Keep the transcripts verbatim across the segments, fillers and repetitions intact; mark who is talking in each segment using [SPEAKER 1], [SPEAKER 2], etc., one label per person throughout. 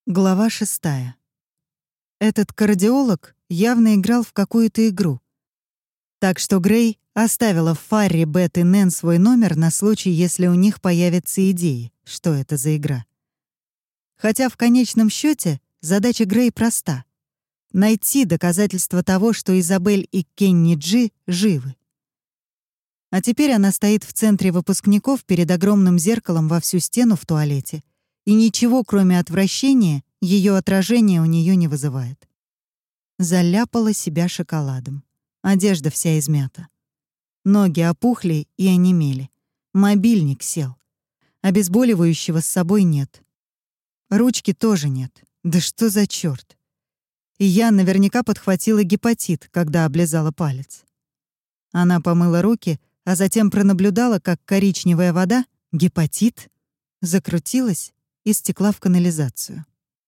[SPEAKER 1] Глава шестая. Этот кардиолог явно играл в какую-то игру. Так что Грей оставила в фаре Бет и Нэн свой номер на случай, если у них появятся идеи, что это за игра. Хотя в конечном счете задача Грей проста — найти доказательства того, что Изабель и Кенни Джи живы. А теперь она стоит в центре выпускников перед огромным зеркалом во всю стену в туалете, и ничего, кроме отвращения, ее отражение у нее не вызывает. Заляпала себя шоколадом. Одежда вся измята. Ноги опухли и онемели. Мобильник сел. Обезболивающего с собой нет. Ручки тоже нет. Да что за чёрт? И я наверняка подхватила гепатит, когда облизала палец. Она помыла руки, а затем пронаблюдала, как коричневая вода, гепатит, закрутилась и стекла в канализацию.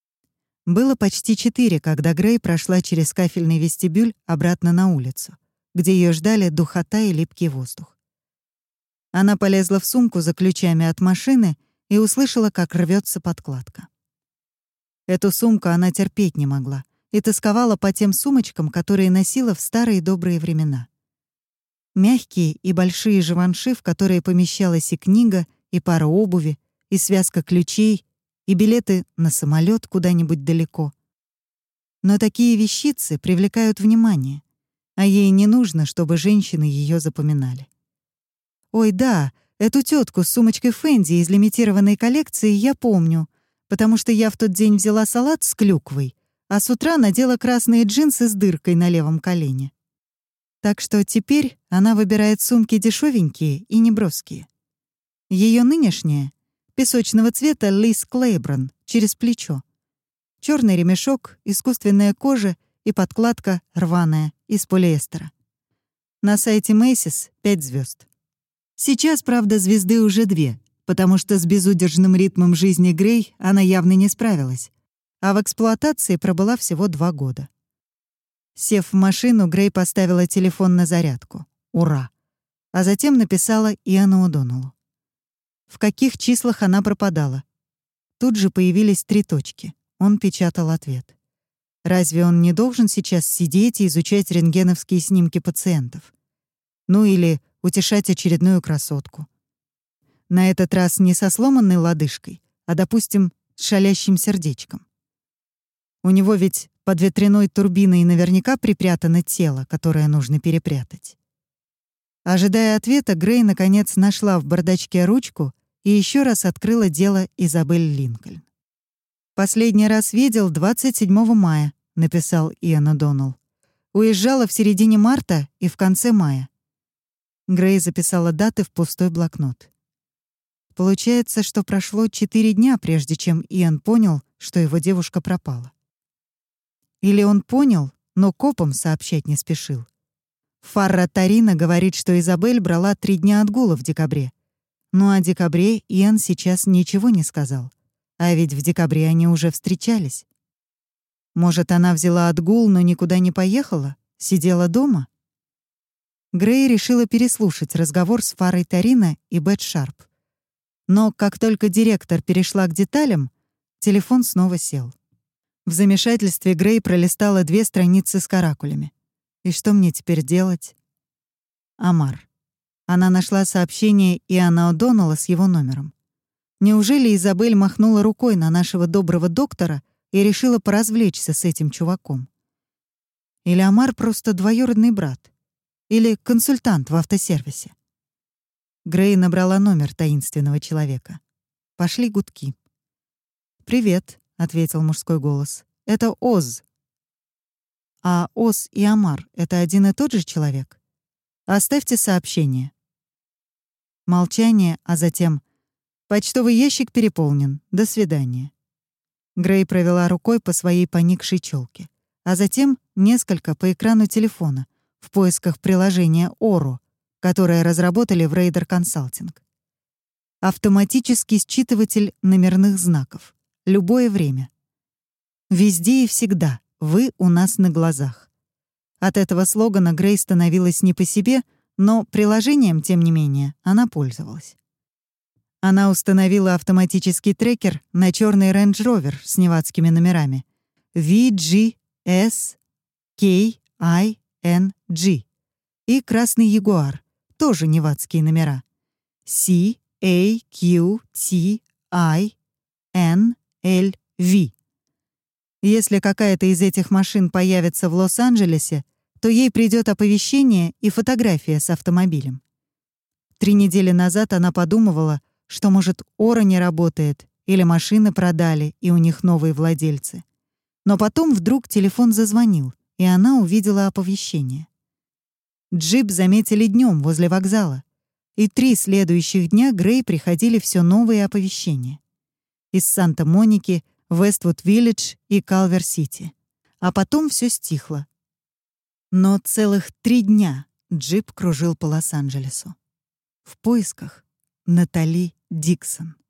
[SPEAKER 1] Было почти четыре, когда Грей прошла через кафельный вестибюль обратно на улицу, где ее ждали духота и липкий воздух. Она полезла в сумку за ключами от машины и услышала, как рвется подкладка. Эту сумку она терпеть не могла и тосковала по тем сумочкам, которые носила в старые добрые времена. Мягкие и большие жеванши, в которые помещалась и книга, и пара обуви, и связка ключей, и билеты на самолет куда-нибудь далеко. Но такие вещицы привлекают внимание, а ей не нужно, чтобы женщины ее запоминали. Ой, да, эту тетку с сумочкой Фенди из лимитированной коллекции я помню, потому что я в тот день взяла салат с клюквой, а с утра надела красные джинсы с дыркой на левом колене. Так что теперь она выбирает сумки дешевенькие и неброские. Ее нынешняя — песочного цвета Лиз Клейбран, через плечо. Черный ремешок, искусственная кожа и подкладка рваная, из полиэстера. На сайте Macy's пять звезд. Сейчас, правда, звезды уже две, потому что с безудержным ритмом жизни Грей она явно не справилась, а в эксплуатации пробыла всего два года. Сев в машину, Грей поставила телефон на зарядку. Ура! А затем написала Иану О'Доннеллу. В каких числах она пропадала? Тут же появились три точки. Он печатал ответ. Разве он не должен сейчас сидеть и изучать рентгеновские снимки пациентов? Ну или утешать очередную красотку. На этот раз не со сломанной лодыжкой, а, допустим, с шалящим сердечком. У него ведь под ветряной турбиной наверняка припрятано тело, которое нужно перепрятать. Ожидая ответа, Грей наконец нашла в бардачке ручку и еще раз открыла дело Изабель Линкольн. «Последний раз видел двадцать седьмого мая», — написал Иан О'Доннелл. «Уезжала в середине марта и в конце мая». Грей записала даты в пустой блокнот. Получается, что прошло четыре дня, прежде чем Иан понял, что его девушка пропала. Или он понял, но копам сообщать не спешил. Фарра Тарина говорит, что Изабель брала три дня отгула в декабре. Ну, о декабре Иан сейчас ничего не сказал. А ведь в декабре они уже встречались. Может, она взяла отгул, но никуда не поехала? Сидела дома? Грей решила переслушать разговор с Фаррой Тарина и Бет Шарп. Но как только директор перешла к деталям, телефон снова сел. В замешательстве Грей пролистала две страницы с каракулями. И что мне теперь делать? Амар. Она нашла сообщение Иана О'Доннелла с его номером. Неужели Изабель махнула рукой на нашего доброго доктора и решила поразвлечься с этим чуваком? Или Амар просто двоюродный брат? Или консультант в автосервисе? Грей набрала номер таинственного человека. Пошли гудки. «Привет», — ответил мужской голос. «Это Оз». «А Оз и Амар — это один и тот же человек? Оставьте сообщение». Молчание, а затем «Почтовый ящик переполнен. До свидания». Грей провела рукой по своей поникшей челке, а затем несколько по экрану телефона в поисках приложения Оро, которое разработали в Raider Consulting. Автоматический считыватель номерных знаков. Любое время. Везде и всегда. Вы у нас на глазах. От этого слогана Грей становилась не по себе, но приложением, тем не менее, она пользовалась. Она установила автоматический трекер на черный Range Rover с невадскими номерами ви джи эс кей ай эн джи и красный Ягуар, тоже невадские номера си эй кью ти ай эн эл ви. Если какая-то из этих машин появится в Лос-Анджелесе, то ей придет оповещение и фотография с автомобилем. Три недели назад она подумывала, что, может, Ора не работает, или машины продали, и у них новые владельцы. Но потом вдруг телефон зазвонил, и она увидела оповещение. Джип заметили днем возле вокзала, и три следующих дня Грей приходили все новые оповещения. Из Санта-Моники, Вествуд-Виллидж и Калвер-Сити. А потом все стихло. Но целых три дня джип кружил по Лос-Анджелесу в поисках Натали Диксон.